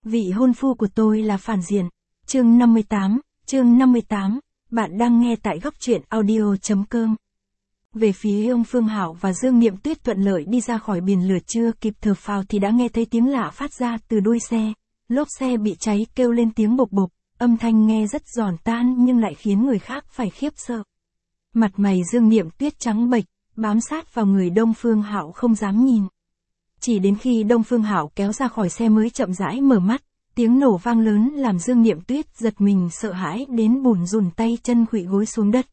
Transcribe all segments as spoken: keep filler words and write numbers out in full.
Vị hôn phu của tôi là phản diện. Chương năm mươi tám, chương năm mươi tám, bạn đang nghe tại góc truyện audio.com. Về phía ông Phương Hảo và Dương Niệm Tuyết thuận lợi đi ra khỏi biển lửa, chưa kịp thở phào thì đã nghe thấy tiếng lạ phát ra từ đuôi xe. Lốp xe bị cháy kêu lên tiếng bộc bộc, âm thanh nghe rất giòn tan nhưng lại khiến người khác phải khiếp sợ. Mặt mày Dương Niệm Tuyết trắng bệch, bám sát vào người Đông Phương Hảo không dám nhìn. Chỉ đến khi Đông Phương Hảo kéo ra khỏi xe mới chậm rãi mở mắt, tiếng nổ vang lớn làm Dương Niệm Tuyết giật mình sợ hãi đến bủn rủn tay chân khuỵu gối xuống đất.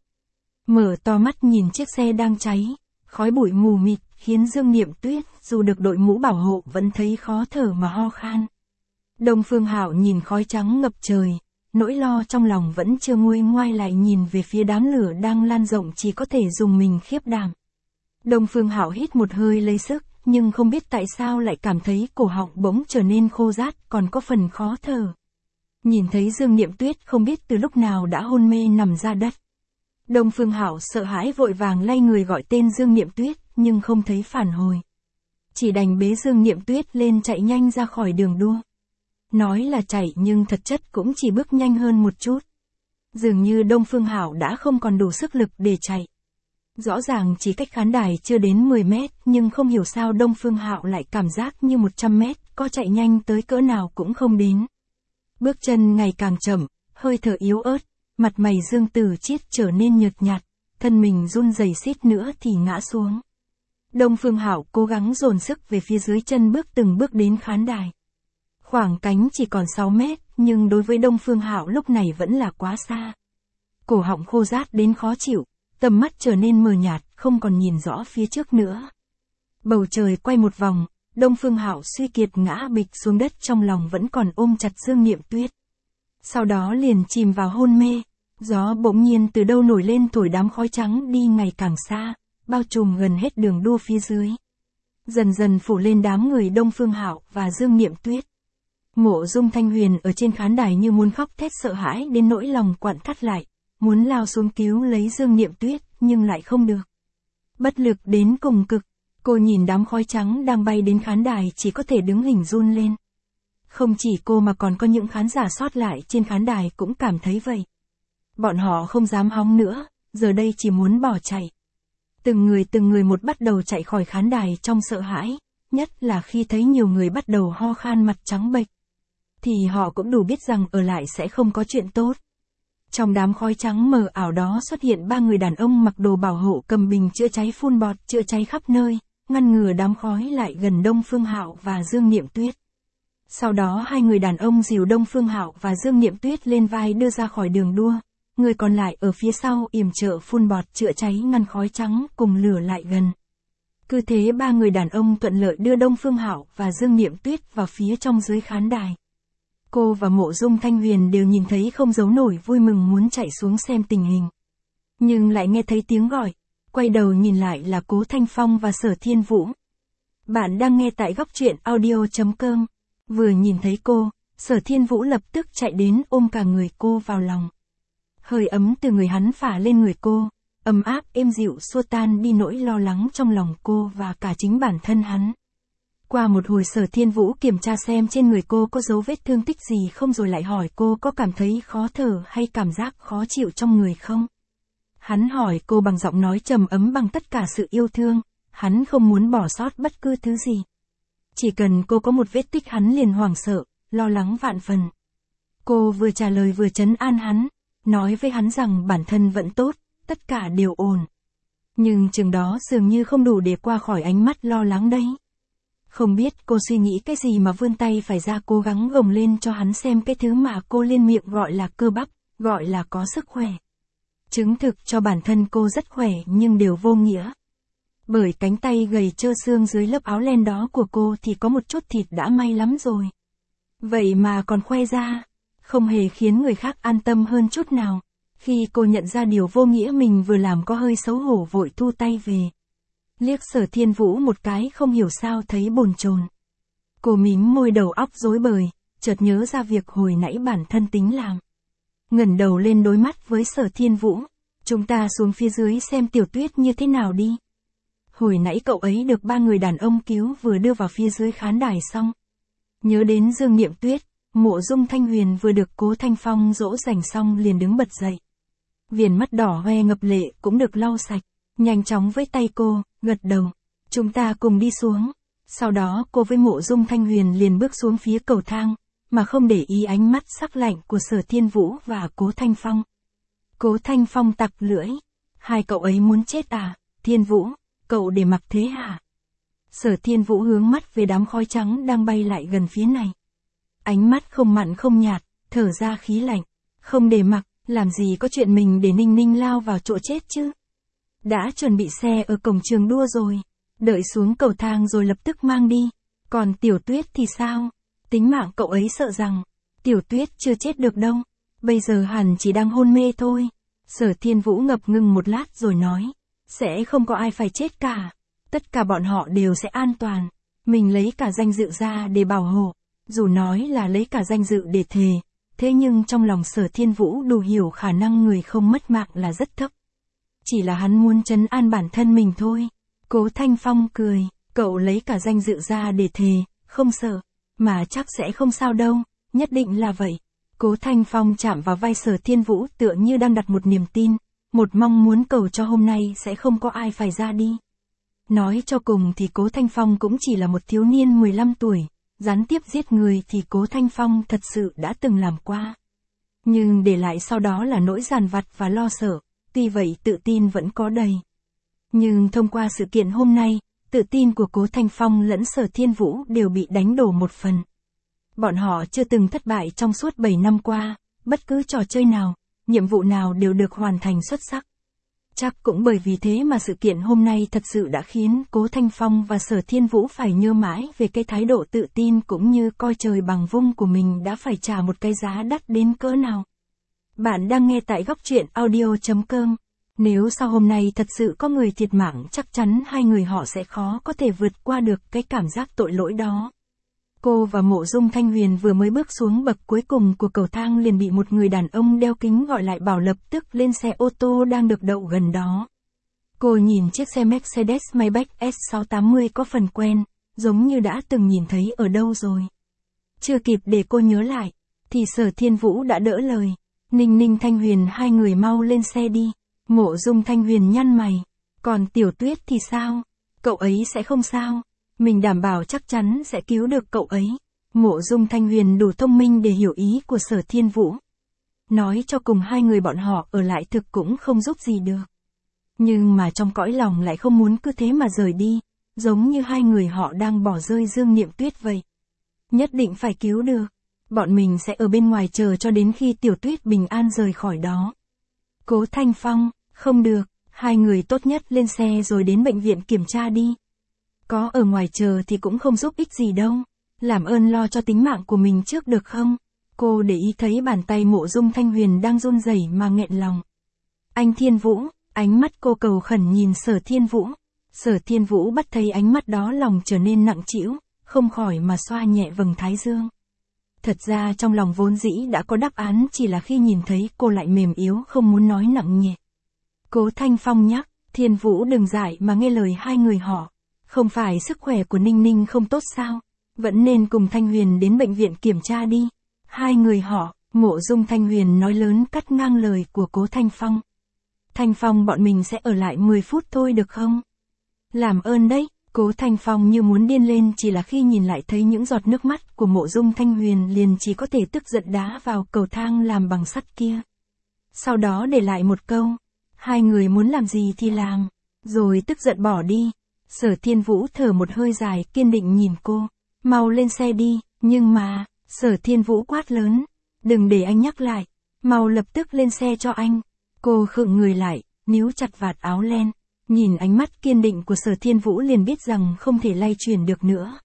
Mở to mắt nhìn chiếc xe đang cháy, khói bụi mù mịt khiến Dương Niệm Tuyết dù được đội mũ bảo hộ vẫn thấy khó thở mà ho khan. Đông Phương Hảo nhìn khói trắng ngập trời, nỗi lo trong lòng vẫn chưa nguôi ngoai, lại nhìn về phía đám lửa đang lan rộng chỉ có thể dùng mình khiếp đảm. Đông Phương Hảo hít một hơi lấy sức, nhưng không biết tại sao lại cảm thấy cổ họng bỗng trở nên khô rát, còn có phần khó thở. Nhìn thấy Dương Niệm Tuyết không biết từ lúc nào đã hôn mê nằm ra đất. Đông Phương Hảo sợ hãi vội vàng lay người gọi tên Dương Niệm Tuyết, nhưng không thấy phản hồi. Chỉ đành bế Dương Niệm Tuyết lên chạy nhanh ra khỏi đường đua. Nói là chạy nhưng thật chất cũng chỉ bước nhanh hơn một chút. Dường như Đông Phương Hảo đã không còn đủ sức lực để chạy. Rõ ràng chỉ cách khán đài chưa đến mười mét, nhưng không hiểu sao Đông Phương Hạo lại cảm giác như một trăm mét, có chạy nhanh tới cỡ nào cũng không đến. Bước chân ngày càng chậm, hơi thở yếu ớt, mặt mày Dương Tử Chiết trở nên nhợt nhạt, thân mình run rẩy suýt nữa thì ngã xuống. Đông Phương Hạo cố gắng dồn sức về phía dưới chân, bước từng bước đến khán đài. Khoảng cánh chỉ còn sáu mét, nhưng đối với Đông Phương Hạo lúc này vẫn là quá xa. Cổ họng khô rát đến khó chịu. Tầm mắt trở nên mờ nhạt, không còn nhìn rõ phía trước nữa. Bầu trời quay một vòng, Đông Phương Hạo suy kiệt ngã bịch xuống đất, trong lòng vẫn còn ôm chặt Dương Niệm Tuyết. Sau đó liền chìm vào hôn mê. Gió bỗng nhiên từ đâu nổi lên thổi đám khói trắng đi ngày càng xa, bao trùm gần hết đường đua phía dưới. Dần dần phủ lên đám người Đông Phương Hạo và Dương Niệm Tuyết. Mộ Dung Thanh Huyền ở trên khán đài như muốn khóc thét sợ hãi đến nỗi lòng quặn thắt lại. Muốn lao xuống cứu lấy Dương Niệm Tuyết, nhưng lại không được. Bất lực đến cùng cực, cô nhìn đám khói trắng đang bay đến khán đài chỉ có thể đứng hình run lên. Không chỉ cô mà còn có những khán giả sót lại trên khán đài cũng cảm thấy vậy. Bọn họ không dám hóng nữa, giờ đây chỉ muốn bỏ chạy. Từng người từng người một bắt đầu chạy khỏi khán đài trong sợ hãi, nhất là khi thấy nhiều người bắt đầu ho khan mặt trắng bệch. Thì họ cũng đủ biết rằng ở lại sẽ không có chuyện tốt. Trong đám khói trắng mờ ảo đó xuất hiện ba người đàn ông mặc đồ bảo hộ cầm bình chữa cháy phun bọt chữa cháy khắp nơi, ngăn ngừa đám khói lại gần Đông Phương Hạo và Dương Niệm Tuyết. Sau đó hai người đàn ông dìu Đông Phương Hạo và Dương Niệm Tuyết lên vai đưa ra khỏi đường đua, người còn lại ở phía sau yểm trợ phun bọt chữa cháy ngăn khói trắng cùng lửa lại gần. Cứ thế ba người đàn ông thuận lợi đưa Đông Phương Hạo và Dương Niệm Tuyết vào phía trong dưới khán đài. Cô và Mộ Dung Thanh Huyền đều nhìn thấy không giấu nổi vui mừng muốn chạy xuống xem tình hình. Nhưng lại nghe thấy tiếng gọi, quay đầu nhìn lại là Cố Thanh Phong và Sở Thiên Vũ. Bạn đang nghe tại góc truyện audio.com. Vừa nhìn thấy cô, Sở Thiên Vũ lập tức chạy đến ôm cả người cô vào lòng. Hơi ấm từ người hắn phả lên người cô, ấm áp êm dịu xua tan đi nỗi lo lắng trong lòng cô và cả chính bản thân hắn. Qua một hồi Sở Thiên Vũ kiểm tra xem trên người cô có dấu vết thương tích gì không, rồi lại hỏi cô có cảm thấy khó thở hay cảm giác khó chịu trong người không. Hắn hỏi cô bằng giọng nói trầm ấm bằng tất cả sự yêu thương, hắn không muốn bỏ sót bất cứ thứ gì. Chỉ cần cô có một vết tích hắn liền hoảng sợ, lo lắng vạn phần. Cô vừa trả lời vừa trấn an hắn, nói với hắn rằng bản thân vẫn tốt, tất cả đều ổn. Nhưng chừng đó dường như không đủ để qua khỏi ánh mắt lo lắng đấy. Không biết cô suy nghĩ cái gì mà vươn tay phải ra cố gắng gồng lên cho hắn xem cái thứ mà cô lên miệng gọi là cơ bắp, gọi là có sức khỏe. Chứng thực cho bản thân cô rất khỏe nhưng đều vô nghĩa. Bởi cánh tay gầy trơ xương dưới lớp áo len đó của cô thì có một chút thịt đã may lắm rồi. Vậy mà còn khoe ra, không hề khiến người khác an tâm hơn chút nào. Khi cô nhận ra điều vô nghĩa mình vừa làm có hơi xấu hổ vội thu tay về. Liếc Sở Thiên Vũ một cái không hiểu sao thấy bồn chồn. Cô mím môi đầu óc rối bời, chợt nhớ ra việc hồi nãy bản thân tính làm. Ngẩng đầu lên đối mắt với Sở Thiên Vũ, chúng ta xuống phía dưới xem Tiểu Tuyết như thế nào đi. Hồi nãy cậu ấy được ba người đàn ông cứu vừa đưa vào phía dưới khán đài xong. Nhớ đến Dương Niệm Tuyết, Mộ Dung Thanh Huyền vừa được Cố Thanh Phong dỗ dành xong liền đứng bật dậy. Viền mắt đỏ hoe ngập lệ cũng được lau sạch, nhanh chóng với tay cô, gật đầu. Chúng ta cùng đi xuống. Sau đó cô với Mộ Dung Thanh Huyền liền bước xuống phía cầu thang, mà không để ý ánh mắt sắc lạnh của Sở Thiên Vũ và Cố Thanh Phong. Cố Thanh Phong tặc lưỡi. Hai cậu ấy muốn chết à, Thiên Vũ, cậu để mặc thế hả? Sở Thiên Vũ hướng mắt về đám khói trắng đang bay lại gần phía này. Ánh mắt không mặn không nhạt, thở ra khí lạnh. Không để mặc, làm gì có chuyện mình để Ninh Ninh lao vào chỗ chết chứ? Đã chuẩn bị xe ở cổng trường đua rồi. Đợi xuống cầu thang rồi lập tức mang đi. Còn Tiểu Tuyết thì sao? Tính mạng cậu ấy sợ rằng, Tiểu Tuyết chưa chết được đâu. Bây giờ hẳn chỉ đang hôn mê thôi. Sở Thiên Vũ ngập ngừng một lát rồi nói. Sẽ không có ai phải chết cả. Tất cả bọn họ đều sẽ an toàn. Mình lấy cả danh dự ra để bảo hộ. Dù nói là lấy cả danh dự để thề. Thế nhưng trong lòng Sở Thiên Vũ đủ hiểu khả năng người không mất mạng là rất thấp. Chỉ là hắn muốn trấn an bản thân mình thôi. Cố Thanh Phong cười. Cậu lấy cả danh dự ra để thề, không sợ. Mà chắc sẽ không sao đâu, nhất định là vậy. Cố Thanh Phong chạm vào vai Sở Thiên Vũ tựa như đang đặt một niềm tin, một mong muốn cầu cho hôm nay sẽ không có ai phải ra đi. Nói cho cùng thì Cố Thanh Phong cũng chỉ là một thiếu niên mười lăm tuổi, gián tiếp giết người thì Cố Thanh Phong thật sự đã từng làm qua. Nhưng để lại sau đó là nỗi dằn vặt và lo sợ, tuy vậy tự tin vẫn có đầy. Nhưng thông qua sự kiện hôm nay, tự tin của Cố Thanh Phong lẫn Sở Thiên Vũ đều bị đánh đổ một phần. Bọn họ chưa từng thất bại trong suốt bảy năm qua, bất cứ trò chơi nào, nhiệm vụ nào đều được hoàn thành xuất sắc. Chắc cũng bởi vì thế mà sự kiện hôm nay thật sự đã khiến Cố Thanh Phong và Sở Thiên Vũ phải nhớ mãi về cái thái độ tự tin cũng như coi trời bằng vung của mình đã phải trả một cái giá đắt đến cỡ nào. Bạn đang nghe tại góc truyện audio chấm com. Nếu sau hôm nay thật sự có người thiệt mạng chắc chắn hai người họ sẽ khó có thể vượt qua được cái cảm giác tội lỗi đó. Cô và Mộ Dung Thanh Huyền vừa mới bước xuống bậc cuối cùng của cầu thang liền bị một người đàn ông đeo kính gọi lại bảo lập tức lên xe ô tô đang được đậu gần đó. Cô nhìn chiếc xe Mercedes-Maybach S sáu tám mươi có phần quen, giống như đã từng nhìn thấy ở đâu rồi. Chưa kịp để cô nhớ lại, thì Sở Thiên Vũ đã đỡ lời. Ninh Ninh Thanh Huyền hai người mau lên xe đi. Mộ Dung Thanh Huyền nhăn mày. Còn Tiểu Tuyết thì sao? Cậu ấy sẽ không sao. Mình đảm bảo chắc chắn sẽ cứu được cậu ấy. Mộ Dung Thanh Huyền đủ thông minh để hiểu ý của Sở Thiên Vũ. Nói cho cùng hai người bọn họ ở lại thực cũng không giúp gì được. Nhưng mà trong cõi lòng lại không muốn cứ thế mà rời đi. Giống như hai người họ đang bỏ rơi Dương Niệm Tuyết vậy. Nhất định phải cứu được. Bọn mình sẽ ở bên ngoài chờ cho đến khi Tiểu Tuyết bình an rời khỏi đó. Cố Thanh Phong, không được, hai người tốt nhất lên xe rồi đến bệnh viện kiểm tra đi. Có ở ngoài chờ thì cũng không giúp ích gì đâu. Làm ơn lo cho tính mạng của mình trước được không? Cô để ý thấy bàn tay Mộ Dung Thanh Huyền đang run rẩy mà nghẹn lòng. Anh Thiên Vũ, ánh mắt cô cầu khẩn nhìn Sở Thiên Vũ. Sở Thiên Vũ bắt thấy ánh mắt đó lòng trở nên nặng trĩu, không khỏi mà xoa nhẹ vầng thái dương. Thật ra trong lòng vốn dĩ đã có đáp án, chỉ là khi nhìn thấy cô lại mềm yếu không muốn nói nặng nhẹ. Cố Thanh Phong nhắc, Thiên Vũ đừng dại mà nghe lời hai người họ. Không phải sức khỏe của Ninh Ninh không tốt sao? Vẫn nên cùng Thanh Huyền đến bệnh viện kiểm tra đi. Hai người họ, Mộ Dung Thanh Huyền nói lớn cắt ngang lời của Cố Thanh Phong. Thanh Phong bọn mình sẽ ở lại mười phút thôi được không? Làm ơn đấy. Cố Thanh Phong như muốn điên lên, chỉ là khi nhìn lại thấy những giọt nước mắt của Mộ Dung Thanh Huyền liền chỉ có thể tức giận đá vào cầu thang làm bằng sắt kia. Sau đó để lại một câu, hai người muốn làm gì thì làm, rồi tức giận bỏ đi. Sở Thiên Vũ thở một hơi dài kiên định nhìn cô, mau lên xe đi, nhưng mà, Sở Thiên Vũ quát lớn, đừng để anh nhắc lại, mau lập tức lên xe cho anh. Cô khựng người lại, níu chặt vạt áo len. Nhìn ánh mắt kiên định của Sở Thiên Vũ liền biết rằng không thể lay chuyển được nữa.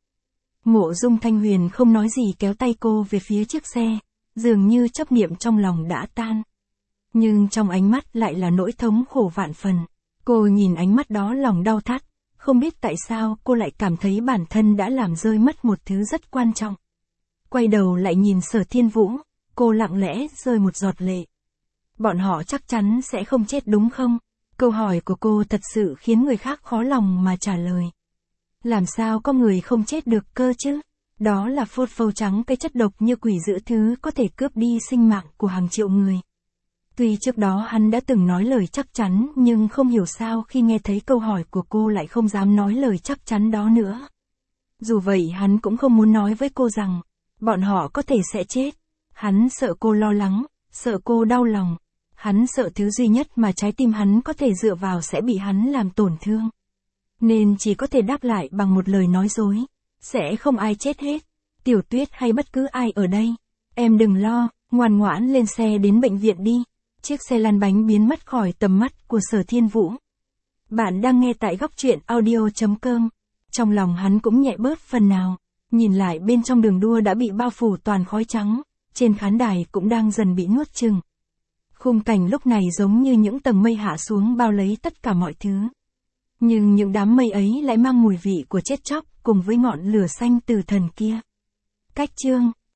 Mộ Dung Thanh Huyền không nói gì kéo tay cô về phía chiếc xe, dường như chấp niệm trong lòng đã tan. Nhưng trong ánh mắt lại là nỗi thống khổ vạn phần. Cô nhìn ánh mắt đó lòng đau thắt, không biết tại sao cô lại cảm thấy bản thân đã làm rơi mất một thứ rất quan trọng. Quay đầu lại nhìn Sở Thiên Vũ, cô lặng lẽ rơi một giọt lệ. Bọn họ chắc chắn sẽ không chết đúng không? Câu hỏi của cô thật sự khiến người khác khó lòng mà trả lời. Làm sao có người không chết được cơ chứ? Đó là phốt phâu trắng, cái chất độc như quỷ dữ thứ có thể cướp đi sinh mạng của hàng triệu người. Tuy trước đó hắn đã từng nói lời chắc chắn, nhưng không hiểu sao khi nghe thấy câu hỏi của cô lại không dám nói lời chắc chắn đó nữa. Dù vậy hắn cũng không muốn nói với cô rằng, bọn họ có thể sẽ chết. Hắn sợ cô lo lắng, sợ cô đau lòng. Hắn sợ thứ duy nhất mà trái tim hắn có thể dựa vào sẽ bị hắn làm tổn thương. Nên chỉ có thể đáp lại bằng một lời nói dối. Sẽ không ai chết hết. Tiểu Tuyết hay bất cứ ai ở đây. Em đừng lo, ngoan ngoãn lên xe đến bệnh viện đi. Chiếc xe lăn bánh biến mất khỏi tầm mắt của Sở Thiên Vũ. Bạn đang nghe tại góc truyện audio chấm com. Trong lòng hắn cũng nhẹ bớt phần nào. Nhìn lại bên trong đường đua đã bị bao phủ toàn khói trắng. Trên khán đài cũng đang dần bị nuốt chửng. Khung cảnh lúc này giống như những tầng mây hạ xuống bao lấy tất cả mọi thứ. Nhưng những đám mây ấy lại mang mùi vị của chết chóc cùng với ngọn lửa xanh từ thần kia. Cách chương